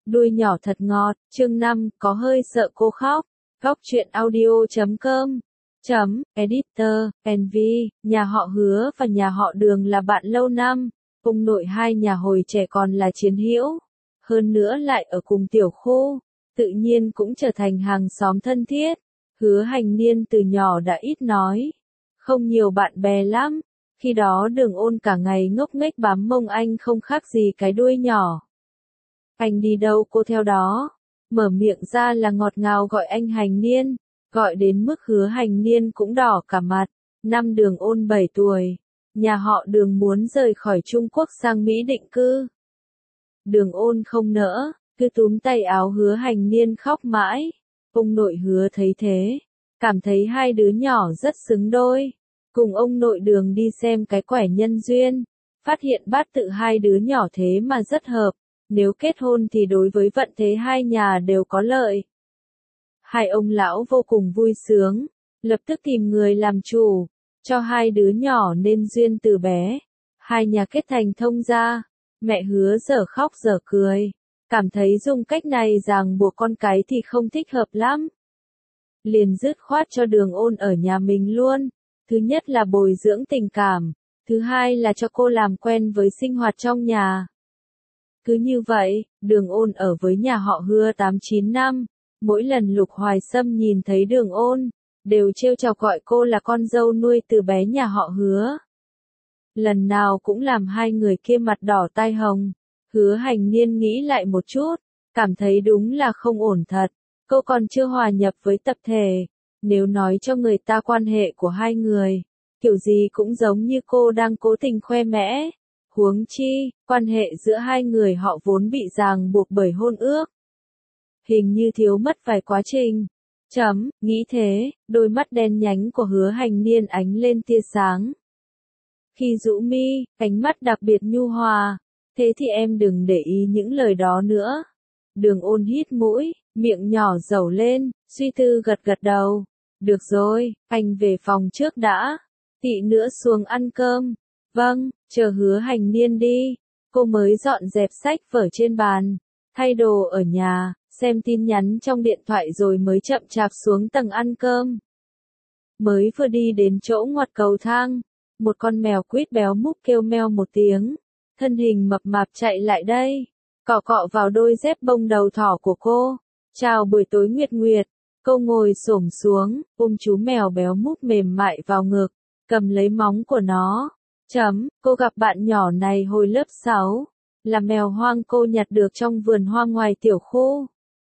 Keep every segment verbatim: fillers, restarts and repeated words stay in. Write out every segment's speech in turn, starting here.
Đuôi nhỏ thật ngọt, chương năm, có hơi sợ cô khóc. Góc truyện audio chấm com chấm editor, en vê, nhà họ Hứa và nhà họ Đường là bạn lâu năm, ông nội hai nhà hồi trẻ còn là chiến hữu, hơn nữa lại ở cùng tiểu khu, tự nhiên cũng trở thành hàng xóm thân thiết. Hứa Hành Niên từ nhỏ đã ít nói, không nhiều bạn bè lắm, khi đó Đường Ôn cả ngày ngốc nghếch bám mông anh không khác gì cái đuôi nhỏ. Anh đi đâu cô theo đó, mở miệng ra là ngọt ngào gọi anh Hành Niên, gọi đến mức Hứa Hành Niên cũng đỏ cả mặt. Năm Đường Ôn bảy tuổi, nhà họ Đường muốn rời khỏi Trung Quốc sang Mỹ định cư. Đường Ôn không nỡ, cứ túm tay áo Hứa Hành Niên khóc mãi. Ông nội Hứa thấy thế, cảm thấy hai đứa nhỏ rất xứng đôi, cùng ông nội Đường đi xem cái quẻ nhân duyên, phát hiện bát tự hai đứa nhỏ thế mà rất hợp. Nếu kết hôn thì đối với vận thế hai nhà đều có lợi. Hai ông lão vô cùng vui sướng, lập tức tìm người làm chủ, cho hai đứa nhỏ nên duyên từ bé. Hai nhà kết thành thông gia, mẹ Hứa dở khóc dở cười, cảm thấy dùng cách này ràng buộc con cái thì không thích hợp lắm. Liền dứt khoát cho Đường Ôn ở nhà mình luôn, thứ nhất là bồi dưỡng tình cảm, thứ hai là cho cô làm quen với sinh hoạt trong nhà. Cứ như vậy, Đường Ôn ở với nhà họ Hứa tám chín năm, mỗi lần Lục Hoài Sâm nhìn thấy Đường Ôn, đều trêu chọc gọi cô là con dâu nuôi từ bé nhà họ Hứa. Lần nào cũng làm hai người kia mặt đỏ tai hồng. Hứa Hành Niên nghĩ lại một chút, cảm thấy đúng là không ổn thật, cô còn chưa hòa nhập với tập thể, nếu nói cho người ta quan hệ của hai người, kiểu gì cũng giống như cô đang cố tình khoe mẽ. Huống chi, quan hệ giữa hai người họ vốn bị ràng buộc bởi hôn ước. Hình như thiếu mất vài quá trình. Chấm, nghĩ thế, đôi mắt đen nhánh của Hứa Hành Niên ánh lên tia sáng. Khi rũ mi, ánh mắt đặc biệt nhu hòa, thế thì em đừng để ý những lời đó nữa. Đường Ôn hít mũi, miệng nhỏ dầu lên, suy tư gật gật đầu. Được rồi, anh về phòng trước đã, tị nữa xuống ăn cơm. Vâng, chờ Hứa Hành Niên đi, cô mới dọn dẹp sách vở trên bàn, thay đồ ở nhà, xem tin nhắn trong điện thoại rồi mới chậm chạp xuống tầng ăn cơm. Mới vừa đi đến chỗ ngoặt cầu thang, một con mèo quýt béo múp kêu meo một tiếng, thân hình mập mạp chạy lại đây, cọ cọ vào đôi dép bông đầu thỏ của cô. Chào buổi tối Nguyệt Nguyệt, cô ngồi xổm xuống, ôm chú mèo béo múp mềm mại vào ngực, cầm lấy móng của nó. Chấm, cô gặp bạn nhỏ này hồi lớp sáu, là mèo hoang cô nhặt được trong vườn hoa ngoài tiểu khu.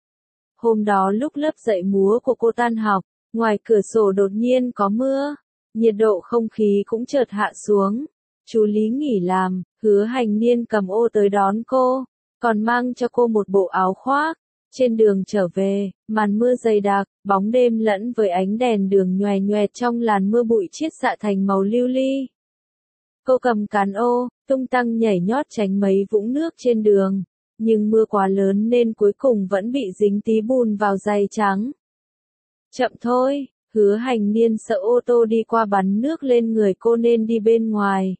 Hôm đó lúc lớp dạy múa của cô tan học, ngoài cửa sổ đột nhiên có mưa, nhiệt độ không khí cũng chợt hạ xuống. Chú Lý nghỉ làm, Hứa Hành Niên cầm ô tới đón cô, còn mang cho cô một bộ áo khoác. Trên đường trở về, màn mưa dày đặc, bóng đêm lẫn với ánh đèn đường nhoè nhoẹt trong làn mưa bụi chiết xạ thành màu lưu ly. Cô cầm cán ô, tung tăng nhảy nhót tránh mấy vũng nước trên đường, nhưng mưa quá lớn nên cuối cùng vẫn bị dính tí bùn vào giày trắng. Chậm thôi, Hứa Hành Niên sợ ô tô đi qua bắn nước lên người cô nên đi bên ngoài.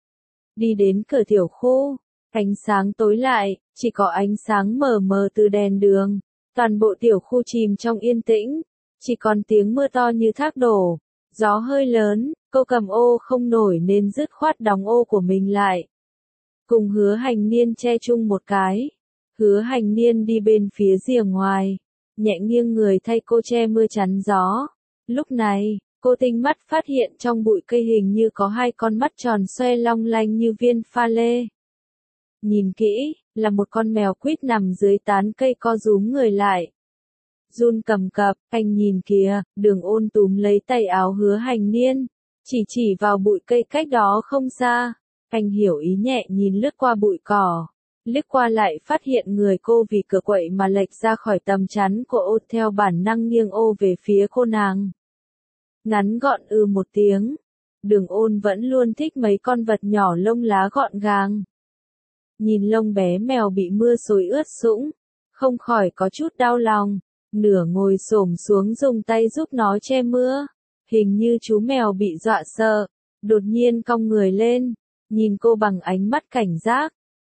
Đi đến cửa tiểu khu, ánh sáng tối lại, chỉ có ánh sáng mờ mờ từ đèn đường, toàn bộ tiểu khu chìm trong yên tĩnh, chỉ còn tiếng mưa to như thác đổ, gió hơi lớn. Cô cầm ô không nổi nên dứt khoát đóng ô của mình lại. Cùng Hứa Hành Niên che chung một cái. Hứa Hành Niên đi bên phía rìa ngoài, nhẹ nghiêng người thay cô che mưa chắn gió. Lúc này, cô tinh mắt phát hiện trong bụi cây hình như có hai con mắt tròn xoe long lanh như viên pha lê. Nhìn kỹ, là một con mèo quýt nằm dưới tán cây co rúm người lại. Run cầm cập, anh nhìn kìa, Đường Ôn túm lấy tay áo Hứa Hành Niên. Chỉ chỉ vào bụi cây cách đó không xa, anh hiểu ý nhẹ nhìn lướt qua bụi cỏ, lướt qua lại phát hiện người cô vì cửa quậy mà lệch ra khỏi tầm chắn của ô theo bản năng nghiêng ô về phía cô nàng. Ngắn gọn ư một tiếng, Đường Ôn vẫn luôn thích mấy con vật nhỏ lông lá gọn gàng. Nhìn lông bé mèo bị mưa xối ướt sũng, không khỏi có chút đau lòng, nửa ngồi xổm xuống dùng tay giúp nó che mưa. Hình như chú mèo bị dọa sợ, đột nhiên cong người lên, nhìn cô bằng ánh mắt cảnh giác.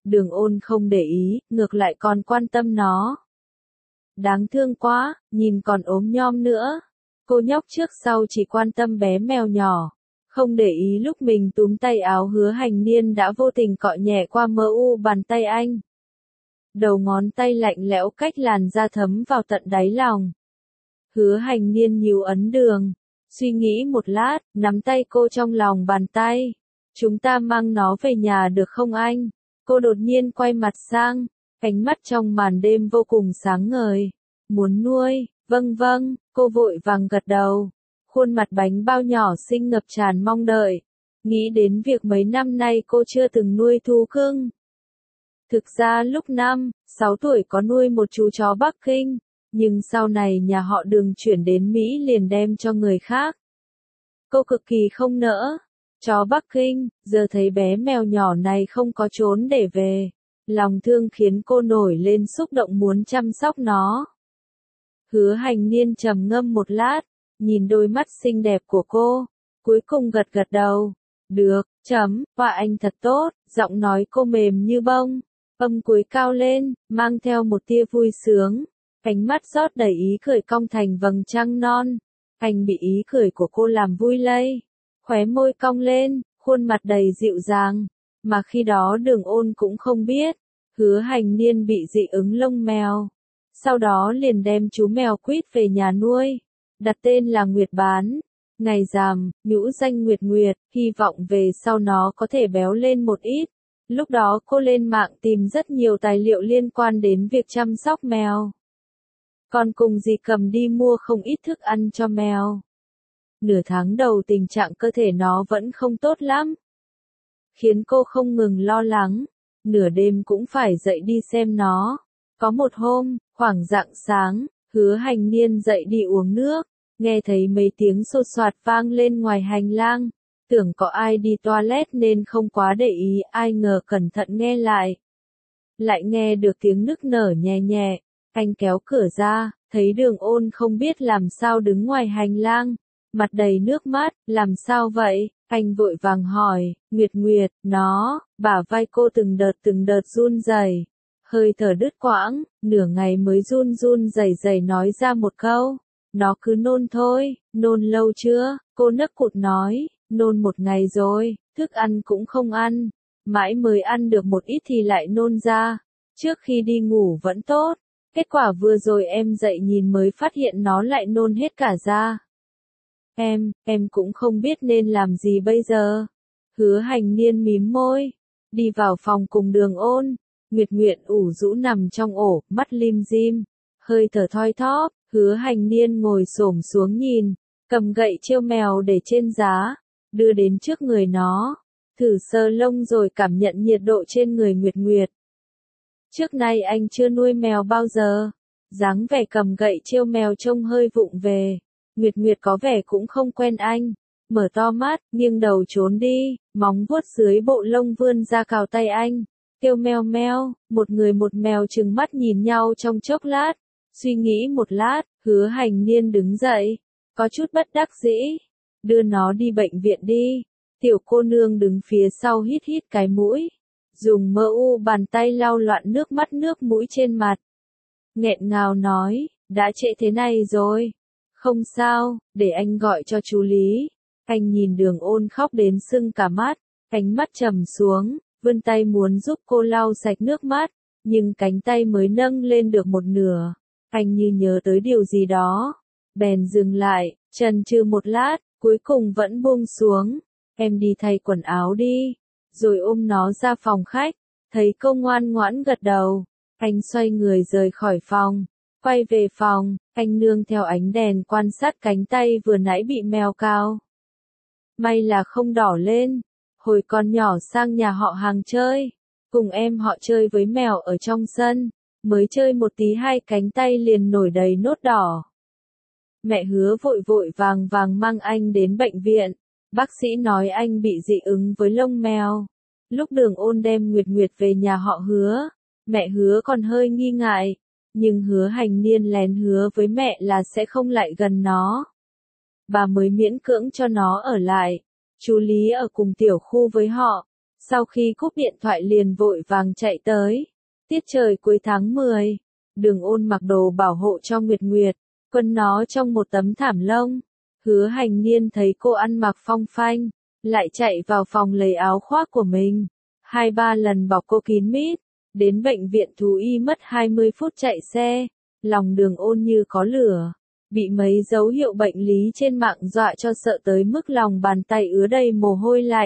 Đường Ôn không để ý, ngược lại còn quan tâm nó. Đáng thương quá, nhìn còn ốm nhom nữa. Cô nhóc trước sau chỉ quan tâm bé mèo nhỏ, không để ý lúc mình túm tay áo Hứa Hành Niên đã vô tình cọ nhẹ qua mờ u bàn tay anh. Đầu ngón tay lạnh lẽo cách làn da thấm vào tận đáy lòng. Hứa Hành Niên nhíu ấn đường, suy nghĩ một lát, nắm tay cô trong lòng bàn tay. Chúng ta mang nó về nhà được không anh? Cô đột nhiên quay mặt sang, ánh mắt trong màn đêm vô cùng sáng ngời. Muốn nuôi, vâng vâng, cô vội vàng gật đầu. Khuôn mặt bánh bao nhỏ xinh ngập tràn mong đợi. Nghĩ đến việc mấy năm nay cô chưa từng nuôi thú cưng. Thực ra lúc năm, sáu tuổi có nuôi một chú chó Bắc Kinh, nhưng sau này nhà họ Đường chuyển đến Mỹ liền đem cho người khác. Cô cực kỳ không nỡ. Chó Bắc Kinh, giờ thấy bé mèo nhỏ này không có trốn để về. Lòng thương khiến cô nổi lên xúc động muốn chăm sóc nó. Hứa Hành Niên trầm ngâm một lát, nhìn đôi mắt xinh đẹp của cô, cuối cùng gật gật đầu. Được, chấm, và anh thật tốt, giọng nói cô mềm như bông, âm cuối cao lên, mang theo một tia vui sướng, ánh mắt rót đầy ý cười cong thành vầng trăng non. Anh bị ý cười của cô làm vui lây, khóe môi cong lên, khuôn mặt đầy dịu dàng, mà khi đó Đường Ôn cũng không biết, Hứa Hành Niên bị dị ứng lông mèo. Sau đó liền đem chú mèo quýt về nhà nuôi, đặt tên là Nguyệt Bán. Ngày rằm, nhũ danh Nguyệt Nguyệt, hy vọng về sau nó có thể béo lên một ít. Lúc đó cô lên mạng tìm rất nhiều tài liệu liên quan đến việc chăm sóc mèo. Còn cùng dì Cầm đi mua không ít thức ăn cho mèo. Nửa tháng đầu tình trạng cơ thể nó vẫn không tốt lắm, khiến cô không ngừng lo lắng, nửa đêm cũng phải dậy đi xem nó. Có một hôm, khoảng rạng sáng, Hứa Hành Niên dậy đi uống nước, nghe thấy mấy tiếng xột xoạt vang lên ngoài hành lang, tưởng có ai đi toilet nên không quá để ý, ai ngờ cẩn thận nghe lại. Lại nghe được tiếng nức nở nhẹ nhẹ, anh kéo cửa ra, thấy Đường Ôn không biết làm sao đứng ngoài hành lang, mặt đầy nước mắt, làm sao vậy? Anh vội vàng hỏi, Nguyệt Nguyệt, nó, bả vai cô từng đợt từng đợt run rẩy, hơi thở đứt quãng, nửa ngày mới run run rẩy rẩy nói ra một câu, nó cứ nôn thôi. Nôn lâu chưa? Cô nấc cụt nói, nôn một ngày rồi, thức ăn cũng không ăn, mãi mới ăn được một ít thì lại nôn ra, trước khi đi ngủ vẫn tốt, kết quả vừa rồi em dậy nhìn mới phát hiện nó lại nôn hết cả ra. Em, em cũng không biết nên làm gì bây giờ. Hứa Hành Niên mím môi, đi vào phòng cùng Đường Ôn. Nguyệt Nguyệt ủ rũ nằm trong ổ, mắt lim dim, hơi thở thoi thóp. Hứa Hành Niên ngồi xổm xuống nhìn, cầm gậy trêu mèo để trên giá, đưa đến trước người nó, thử sờ lông rồi cảm nhận nhiệt độ trên người Nguyệt Nguyệt. Trước nay anh chưa nuôi mèo bao giờ, dáng vẻ cầm gậy trêu mèo trông hơi vụng về. Nguyệt Nguyệt có vẻ cũng không quen anh, mở to mắt, nghiêng đầu trốn đi, móng vuốt dưới bộ lông vươn ra cào tay anh, kêu meo meo. Một người một mèo trừng mắt nhìn nhau trong chốc lát, suy nghĩ một lát, Hứa Hành Niên đứng dậy, có chút bất đắc dĩ, đưa nó đi bệnh viện đi. Tiểu cô nương đứng phía sau hít hít cái mũi, dùng mơ u bàn tay lau loạn nước mắt nước mũi trên mặt, nghẹn ngào nói, đã trễ thế này rồi. Không sao, để anh gọi cho chú Lý. Anh nhìn Đường Ôn khóc đến sưng cả mắt, ánh mắt trầm xuống, vươn tay muốn giúp cô lau sạch nước mắt, nhưng cánh tay mới nâng lên được một nửa, anh như nhớ tới điều gì đó, bèn dừng lại, chần chừ một lát, cuối cùng vẫn buông xuống. Em đi thay quần áo đi, rồi ôm nó ra phòng khách. Thấy cô ngoan ngoãn gật đầu, anh xoay người rời khỏi phòng. Quay về phòng, anh nương theo ánh đèn quan sát cánh tay vừa nãy bị mèo cào. May là không đỏ lên. Hồi còn nhỏ sang nhà họ Hàng chơi, cùng em họ chơi với mèo ở trong sân, mới chơi một tí hai cánh tay liền nổi đầy nốt đỏ. Mẹ Hứa vội vội vàng vàng mang anh đến bệnh viện, bác sĩ nói anh bị dị ứng với lông mèo. Lúc Đường Ôn đem Nguyệt Nguyệt về nhà họ Hứa, mẹ Hứa còn hơi nghi ngại. Nhưng Hứa Hành Niên lén hứa với mẹ là sẽ không lại gần nó. Bà mới miễn cưỡng cho nó ở lại. Chú Lý ở cùng tiểu khu với họ. Sau khi cúp điện thoại liền vội vàng chạy tới. Tiết trời cuối tháng mười, Đường Ôn mặc đồ bảo hộ cho Nguyệt Nguyệt, quấn nó trong một tấm thảm lông. Hứa Hành Niên thấy cô ăn mặc phong phanh, lại chạy vào phòng lấy áo khoác của mình. Hai ba lần bọc cô kín mít, đến bệnh viện thú y mất hai mươi phút chạy xe. Lòng Đường Ôn như có lửa, bị mấy dấu hiệu bệnh lý trên mạng dọa cho sợ tới mức lòng bàn tay ứa đầy mồ hôi lạnh.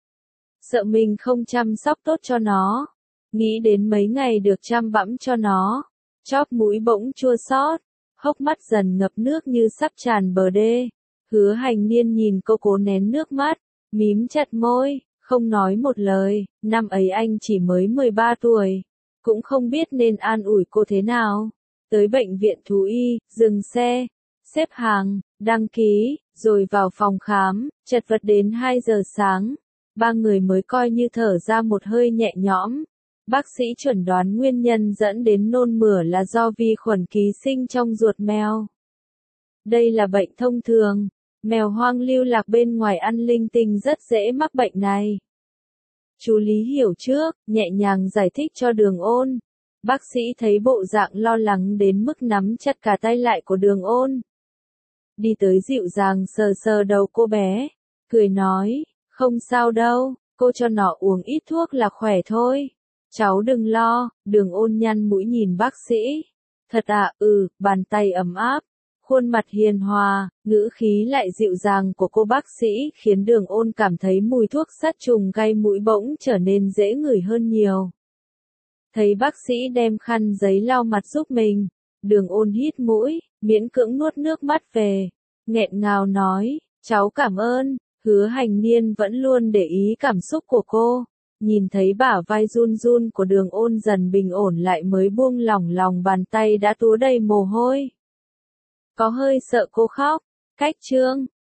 Sợ mình không chăm sóc tốt cho nó, nghĩ đến mấy ngày được chăm bẵm cho nó, chóp mũi bỗng chua xót, hốc mắt dần ngập nước như sắp tràn bờ đê. Hứa Hành Niên nhìn cô cố nén nước mắt, mím chặt môi, không nói một lời. Năm ấy anh chỉ mới mười ba tuổi, cũng không biết nên an ủi cô thế nào. Tới bệnh viện thú y, dừng xe, xếp hàng, đăng ký, rồi vào phòng khám, chật vật đến hai giờ sáng. Ba người mới coi như thở ra một hơi nhẹ nhõm. Bác sĩ chuẩn đoán nguyên nhân dẫn đến nôn mửa là do vi khuẩn ký sinh trong ruột mèo. Đây là bệnh thông thường, mèo hoang lưu lạc bên ngoài ăn linh tinh rất dễ mắc bệnh này. Chú Lý hiểu trước, nhẹ nhàng giải thích cho Đường Ôn. Bác sĩ thấy bộ dạng lo lắng đến mức nắm chặt cả tay lại của Đường Ôn. Đi tới dịu dàng sờ sờ đầu cô bé, cười nói, không sao đâu, cô cho nó uống ít thuốc là khỏe thôi. Cháu đừng lo. Đường Ôn nhăn mũi nhìn bác sĩ. Thật à, ừ, bàn tay ấm áp, khuôn mặt hiền hòa, ngữ khí lại dịu dàng của cô bác sĩ khiến Đường Ôn cảm thấy mùi thuốc sát trùng gây mũi bỗng trở nên dễ ngửi hơn nhiều. Thấy bác sĩ đem khăn giấy lau mặt giúp mình, Đường Ôn hít mũi, miễn cưỡng nuốt nước mắt về, nghẹn ngào nói, cháu cảm ơn. Hứa Hành Niên vẫn luôn để ý cảm xúc của cô, nhìn thấy bả vai run run của Đường Ôn dần bình ổn lại mới buông lỏng lòng bàn tay đã túa đầy mồ hôi. Có hơi sợ cô khóc. Cách chương